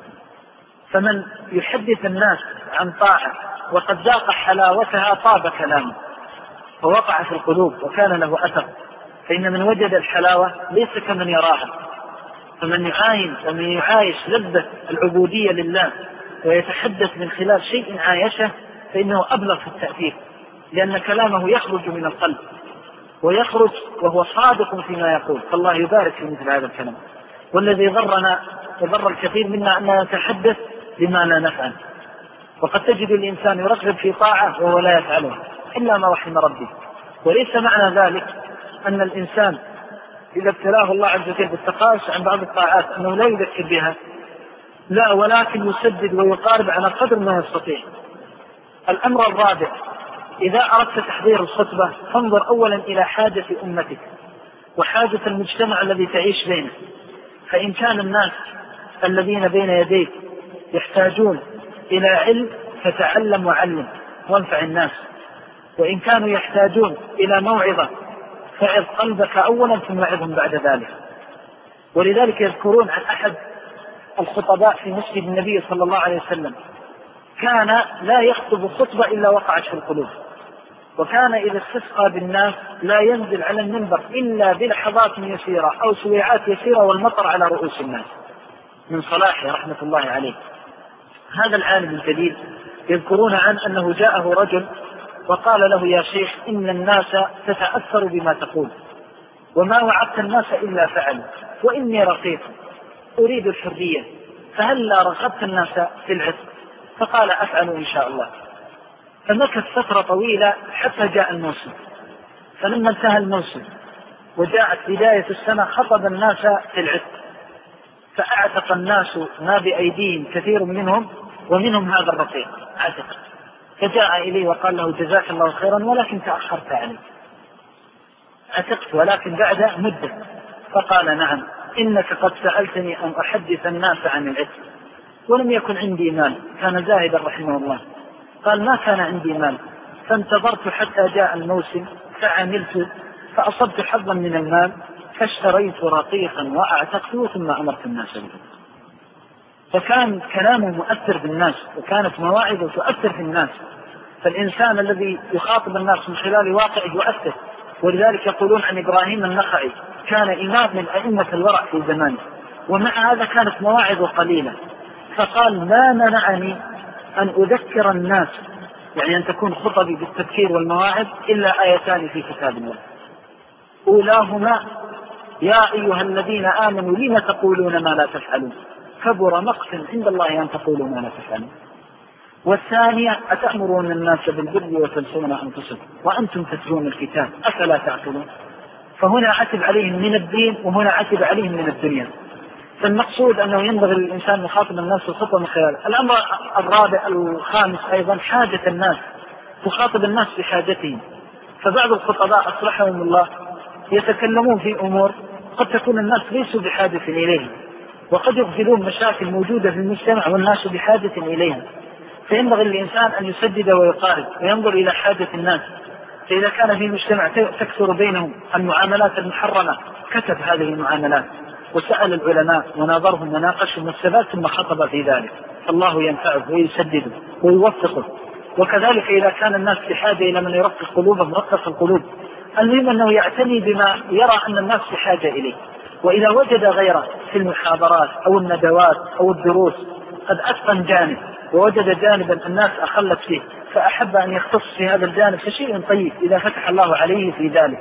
فمن يحدث الناس عن طاعة وقد ذاق حلاوتها طاب كلامه فوقع في القلوب وكان له أثر. فإن من وجد الحلاوة ليس كمن يراها. فمن يعاين ومن يعايش لذة العبودية لله ويتحدث من خلال شيء عايشه فإنه أبلغ في التأثير، لأن كلامه يخرج من القلب ويخرج وهو صادق فيما يقول. فالله يبارك في مثل هذا الكلام. والذي ضرنا وضر الكثير منا أن نتحدث بما لا نفعل. وقد تجد الإنسان يرغب في طاعة وهو لا يفعلها إلا ما رحم ربي. وليس معنى ذلك أن الإنسان إذا ابتلاه الله عز وجل بالتقاص عن بعض الطاعات أنه لا يذكر بها، لا، ولكن يسدد ويقارب على قدر ما يستطيع. الأمر الرابع: إذا أردت تحضير الخطبة فانظر أولا إلى حاجة أمتك وحاجة المجتمع الذي تعيش بينه. فإن كان الناس الذين بين يديك يحتاجون إلى علم فتعلم وعلم وانفع الناس، وإن كانوا يحتاجون إلى موعظة فعظ قلبك أولا ثم عظهم بعد ذلك. ولذلك يذكرون عن أحد الخطباء في مسجد النبي صلى الله عليه وسلم كان لا يخطب خطبة إلا وقعت في القلوب، وكان إذا استسقى بالناس لا ينزل على المنبر إلا بلحظات يسيرة أو سويعات يسيرة والمطر على رؤوس الناس من صلاحه رحمة الله عليه. هذا العالم الجليل يذكرون عن أنه جاءه رجل وقال له: يا شيخ، إن الناس تتأثر بما تقول، وما وعدت الناس إلا فعلوا، وإني رقيق أريد الحرية، فهل لا رغبت الناس في العتق؟ فقال: أفعل إن شاء الله. فمكث فترة طويلة حتى جاء الموسم، فلما انتهى الموسم وجاءت بداية السنة خطب الناس في العتق، فأعتق الناس ما بأيديهم كثير منهم، ومنهم هذا الرقيق عتق. فجاء إليه وقال له: جزاك الله خيرا، ولكن تأخرت علي، عتقت ولكن بعد مدة. فقال: نعم، إنك قد سألتني أن أحدث الناس عن العتق ولم يكن عندي مال. كان زاهدا رحمه الله. قال: ما كان عندي مال، فانتظرت حتى جاء الموسم فعملت فأصبت حظا من المال فاشتريت رقيقا وأعتقته ثم أمرت الناس به. فكان كلامه مؤثر بالناس، وكانت مواعظه تؤثر في الناس. فالإنسان الذي يخاطب الناس من خلال واقعه يؤثر. ولذلك يقولون عن إبراهيم النخعي كان إمام من أئمة الورع في زمانه، ومع هذا كانت مواعظه قليلة. فقال: ما منعني أن أذكر الناس، يعني أن تكون خطبي بالتذكير والمواعظ، إلا آيتان في كتاب الله، أولاهما: يا أيها الذين آمنوا لم تقولون ما لا تفعلون، كبر مقتا عند الله أن تقولوا ما لا تفعلون. والثانية: أتأمرون الناس بالبر وتنسون أنفسكم وأنتم تتلون الكتاب أفلا تعقلون. فهنا عتب عليهم من الدين، وهنا عتب عليهم من الدنيا. فالمقصود أنه ينبغي للإنسان يخاطب الناس الخطبة من خلاله. الأمر الرابع الخامس أيضا حاجة الناس، تخاطب الناس بحاجتهم. فبعض الخطباء أصلحهم الله يتكلمون في أمور قد تكون الناس ليسوا بحاجة إليها، وقد يغفلون مشاكل موجودة في المجتمع والناس بحاجة إليها. فينبغي للإنسان أن يسدد ويقارب وينظر إلى حاجة الناس. فإذا كان في مجتمع تكثر بينهم المعاملات المحرمة كتب هذه المعاملات وسأل العلماء وناظرهم وناقشهم والثبات ثم خطب في ذلك. الله ينفعه ويسدده ويوفقه. وكذلك إذا كان الناس بحاجة إلى من يرقق قلوبهم رقق القلوب. المهم أنه يعتني بما يرى أن الناس بحاجة إليه. وإذا وجد غيره في المحاضرات أو الندوات أو الدروس قد أتقن جانب ووجد جانبا الناس أخلت فيه فأحب أن يختص في هذا الجانب فشيء طيب إذا فتح الله عليه في ذلك.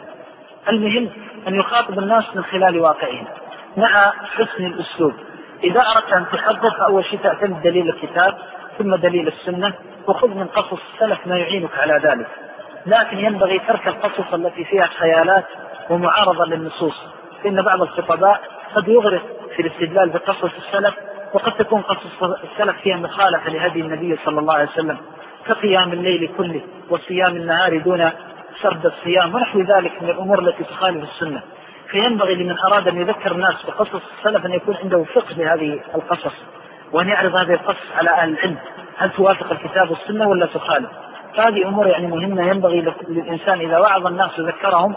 المهم أن يخاطب الناس من خلال واقعهم مع حسن الأسلوب. إذا أردت أن تحدث أول شيء تعتمد دليل الكتاب ثم دليل السنة، وخذ من قصص السلف ما يعينك على ذلك. لكن ينبغي ترك القصص التي فيها خيالات ومعارضة للنصوص، فإن بعض الخطباء قد يغرق في الاستدلال بقصص السلف، وقد تكون قصص السلف فيها مخالفة لهدي النبي صلى الله عليه وسلم، كقيام الليل كله وصيام النهار دون سرد الصيام ونحو ذلك من الأمور التي تخالف السنة. فينبغي لمن أراد أن يذكر الناس بقصص السلف أن يكون عنده فقه لهذه القصص، وأن يعرض هذه القصص على أهل العلم هل توافق الكتاب والسنة ولا تخالف. فهذه أمور يعني مهمة ينبغي للإنسان إذا وعظ الناس يذكرهم.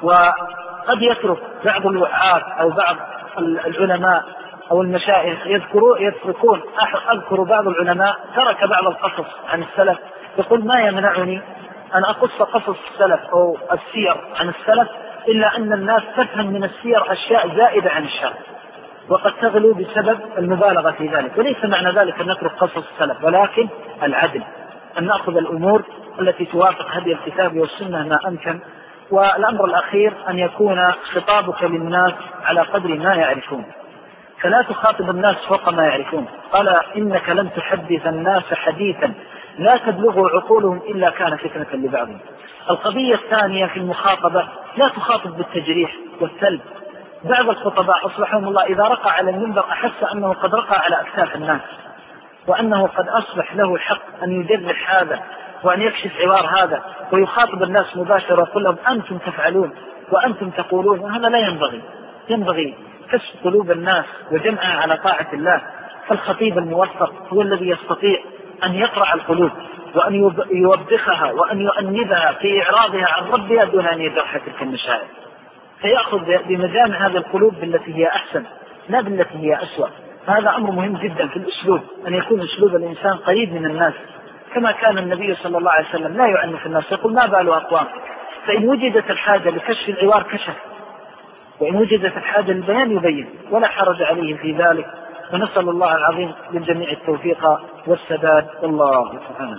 وقد يترك بعض الوعاظ أو بعض العلماء أو المشايخ يتركون. أذكر بعض العلماء ترك بعض القصص عن السلف، يقول: ما يمنعني أن أقص قصص السلف أو السير عن السلف إلا أن الناس تفهم من السير أشياء زائدة عن الشرع، وقد تغلو بسبب المبالغة في ذلك. وليس معنى ذلك أن نترك قصص السلف، ولكن العدل، أن نأخذ الأمور التي توافق هدي الكتاب والسنة ما أمكن. والأمر الأخير أن يكون خطابك للناس على قدر ما يعرفون، فلا تخاطب الناس فوق ما يعرفون. قال: إنك لن تحدث الناس حديثا لا تبلغ عقولهم إلا كان فتنة لبعضهم. القضية الثانية في المخاطبة لا تخاطب بالتجريح والسلب. بعض الخطباء أصلحهم الله إذا رقى على المنبر أحس أنه قد رقى على أكتاف الناس، وأنه قد أصبح له الحق أن يجرح هذا وأن يكشف عوار هذا ويخاطب الناس مباشرة ويقول لهم أنتم تفعلون وأنتم تقولون، وهذا لا ينبغي. ينبغي كشف قلوب الناس وجمعها على طاعة الله. فالخطيب الموفق هو الذي يستطيع أن يقرع القلوب وأن يوبخها وأن يؤنبها في إعراضها عن ربها دون أن يجرح تلك المشاعر، فيأخذ بمجامع هذه القلوب بالتي هي أحسن لا بالتي هي أسوأ. هذا أمر مهم جدا في الأسلوب، أن يكون أسلوب الإنسان قريب من الناس، كما كان النبي صلى الله عليه وسلم لا يعنف الناس، يقول ما بال أقوام، فإن وجدت الحاجة لكشف العوار كشف، وإن وجدت الحاجة للبيان يبين، ولا حرج عليه في ذلك. ونسأل الله العظيم للجميع التوفيق والسداد، والله تعالى.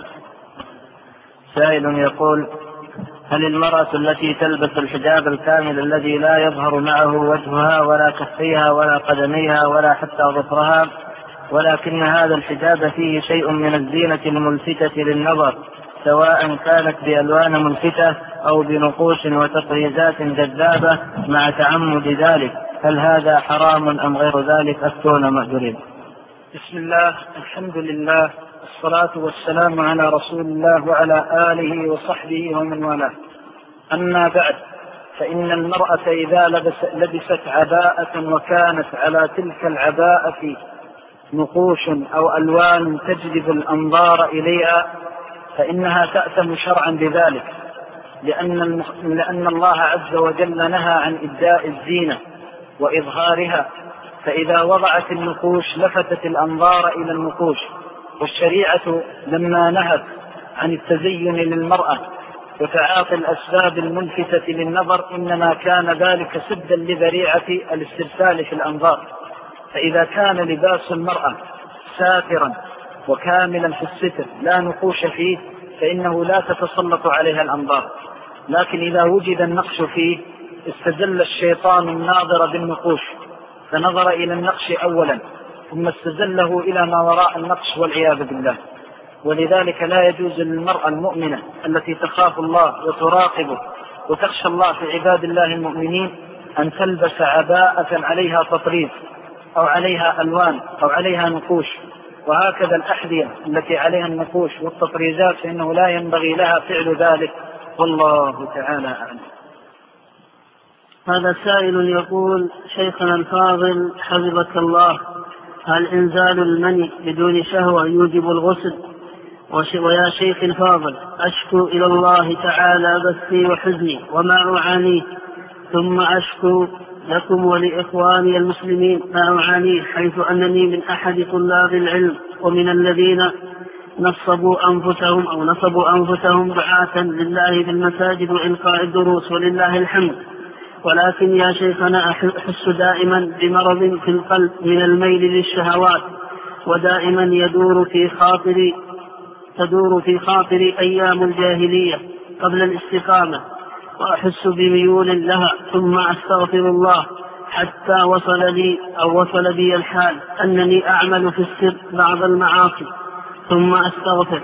سائل يقول: هل المرأة التي تلبس الحجاب الكامل الذي لا يظهر معه وجهها ولا كفيها ولا قدميها ولا حتى ظفرها، ولكن هذا الحجاب فيه شيء من الزينة الملفتة للنظر، سواء كانت بألوان ملفتة أو بنقوش وتطريزات جذابة مع تعمد ذلك، هل هذا حرام أم غير ذلك؟ أفتونا مأجورين. بسم الله، الحمد لله، الصلاة والسلام على رسول الله وعلى آله وصحبه ومن والاه. أما بعد، فإن المرأة إذا لبست عباءة وكانت على تلك العباءة نقوش أو ألوان تجذب الأنظار إليها فإنها تأثم شرعا بذلك، لأن الله عز وجل نهى عن إبداء الزينة وإظهارها، فإذا وضعت النقوش لفتت الأنظار إلى النقوش. والشريعة لما نهت عن التزين للمرأة وتعاطي الأسباب الملفتة للنظر إنما كان ذلك سدا لذريعة الاسترسال في الأنظار. فإذا كان لباس المرأة ساترا وكاملا في الستر لا نقوش فيه فإنه لا تتسلط عليها الأنظار، لكن إذا وجد النقش فيه استدل الشيطان الناظر بالنقوش فنظر إلى النقش أولا ثم استزله إلى ما وراء النقش والعياذ بالله. ولذلك لا يجوز للمرأة المؤمنة التي تخاف الله وتراقبه وتخشى الله في عباد الله المؤمنين أن تلبس عباءة عليها تطريز أو عليها ألوان أو عليها نقوش، وهكذا الأحذية التي عليها النقوش والتطريزات فإنه لا ينبغي لها فعل ذلك، والله تعالى أعلم. هذا سائل يقول: شيخنا الفاضل حفظك الله، هل إنزال المني بدون شهوة يوجب الغسل؟ ويا شيخ الفاضل، أشكو إلى الله تعالى بثي وحزني وما أعانيه، ثم أشكو لكم ولإخواني المسلمين ما أعانيه، حيث أنني من أحد طلاب العلم ومن الذين نصبوا أنفسهم دعاة لله بالمساجد وإلقاء الدروس ولله الحمد، ولكن يا شيخنا أحس دائما بمرض في القلب من الميل للشهوات، ودائما تدور في خاطري أيام الجاهلية قبل الاستقامة، وأحس بميول لها، ثم أستغفر الله حتى وصل بي الحال أنني أعمل في السر بعض المعاصي، ثم أستغفر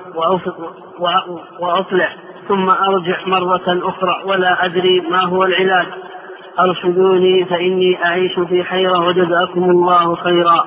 وأطلع ثم أرجع مرة أخرى ولا أدري ما هو العلاج، أرشدوني فإني أعيش في حيرة وجزاكم الله خيرا.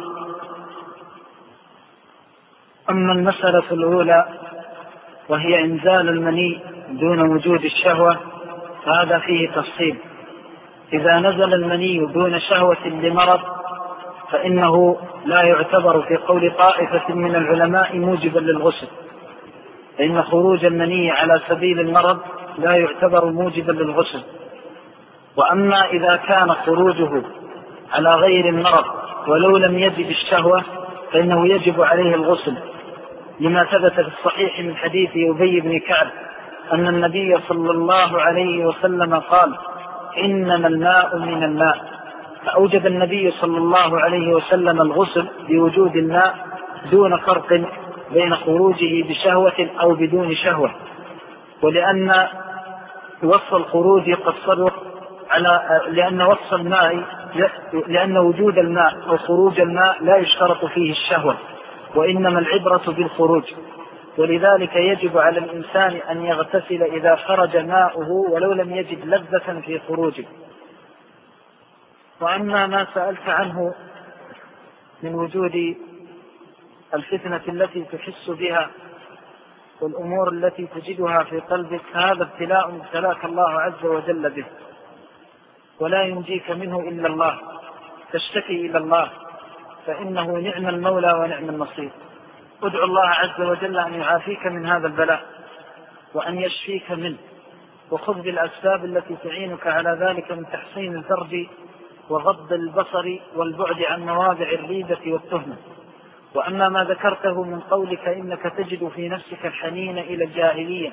أما المسألة الأولى وهي إنزال المني دون وجود الشهوة فهذا فيه تفصيل. إذا نزل المني دون شهوة لمرض فإنه لا يعتبر في قول طائفة من العلماء موجبا للغسل، فإن خروج المني على سبيل المرض لا يعتبر موجبا للغسل. وأما إذا كان خروجه على غير المرض ولو لم يجد الشهوة فإنه يجب عليه الغسل، لما ثبت في الصحيح من حديث أبي بن كعب أن النبي صلى الله عليه وسلم قال: إنما الماء من الماء، فأوجب النبي صلى الله عليه وسلم الغسل بوجود الماء دون فرق بين خروجه بشهوة أو بدون شهوة. ولأن وصف الخروج يقصر لأن وجود الماء أو خروج الماء لا يشترط فيه الشهوة، وإنما العبرة بالخروج. ولذلك يجب على الإنسان أن يغتسل إذا خرج ماؤه ولو لم يجد لذة في خروجه. وأما ما سألت عنه من وجود الفتنة التي تحس بها والأمور التي تجدها في قلبك هذا ابتلاء ابتلاك الله عز وجل به، ولا ينجيك منه إلا الله، تشتكي إلى الله فإنه نعم المولى ونعم النصير. ادعو الله عز وجل أن يعافيك من هذا البلاء وأن يشفيك منه، وخذ بالأسباب التي تعينك على ذلك من تحصين الفرج وغض البصر والبعد عن مواضع الريبة والتهمة. وأما ما ذكرته من قولك إنك تجد في نفسك الحنين إلى الجاهلية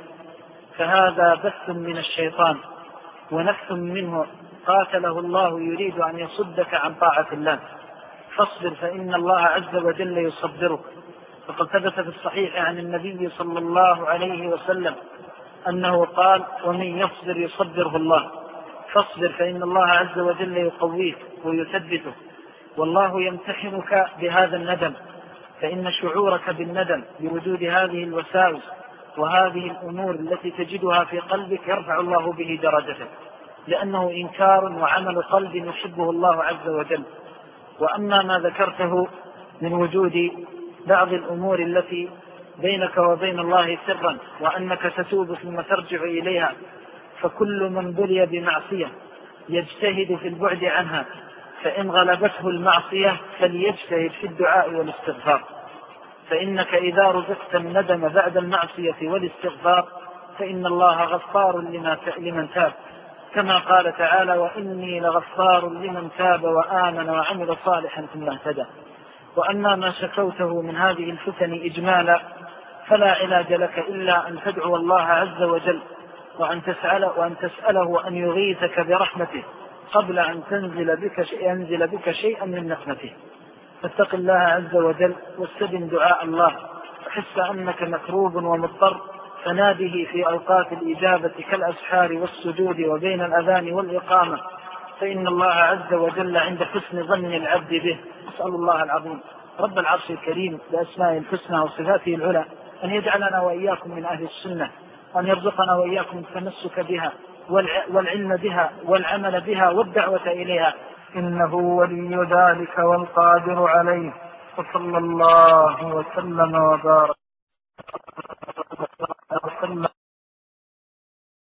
فهذا بث من الشيطان ونفث منه قاتله الله يريد أن يصدك عن طاعة الله، فاصبر فإن الله عز وجل يصبرك. فقد ثبت في الصحيح عن النبي صلى الله عليه وسلم أنه قال: ومن يصبر يصبره الله. فاصبر فإن الله عز وجل يقويك ويثبتك، والله يمتحنك بهذا الندم، فإن شعورك بالندم بوجود هذه الوساوس وهذه الأمور التي تجدها في قلبك يرفع الله به درجتك، لأنه إنكار وعمل قلب يحبه الله عز وجل. وأما ما ذكرته من وجود بعض الأمور التي بينك وبين الله سرا وأنك تتوب ثم ترجع إليها، فكل من بلي بمعصية يجتهد في البعد عنها، فإن غلبته المعصية فليجتهد في الدعاء والاستغفار، فإنك إذا رزقت الندم بعد المعصية والاستغفار فإن الله غفار لمن تاب، كما قال تعالى: وإني لغفار لمن تاب وآمن وعمل صالحا ثم اهتدى. وأما ما شكوته من هذه الفتن إجمالا فلا علاج لك إلا أن تدعو الله عز وجل وأن تسأله أن يغيثك برحمته قبل أن ينزل بك شيئا من نقمته. فاتق الله عز وجل واستدم دعاء الله، وحس أنك مكروب ومضطر فناده في أوقات الإجابة كالأسحار والسجود وبين الأذان والإقامة، فإن الله عز وجل عند حسن ظن العبد به. أسأل الله العظيم رب العرش الكريم بأسمائه الحسنى وصفاته العلى أن يجعلنا وإياكم من أهل السنة، وأن يرزقنا وإياكم التمسك بها والعلم بها والعمل بها والدعوة إليها، إنه ولي ذلك والقادر عليه. وصلى الله وسلم وبارك وسلم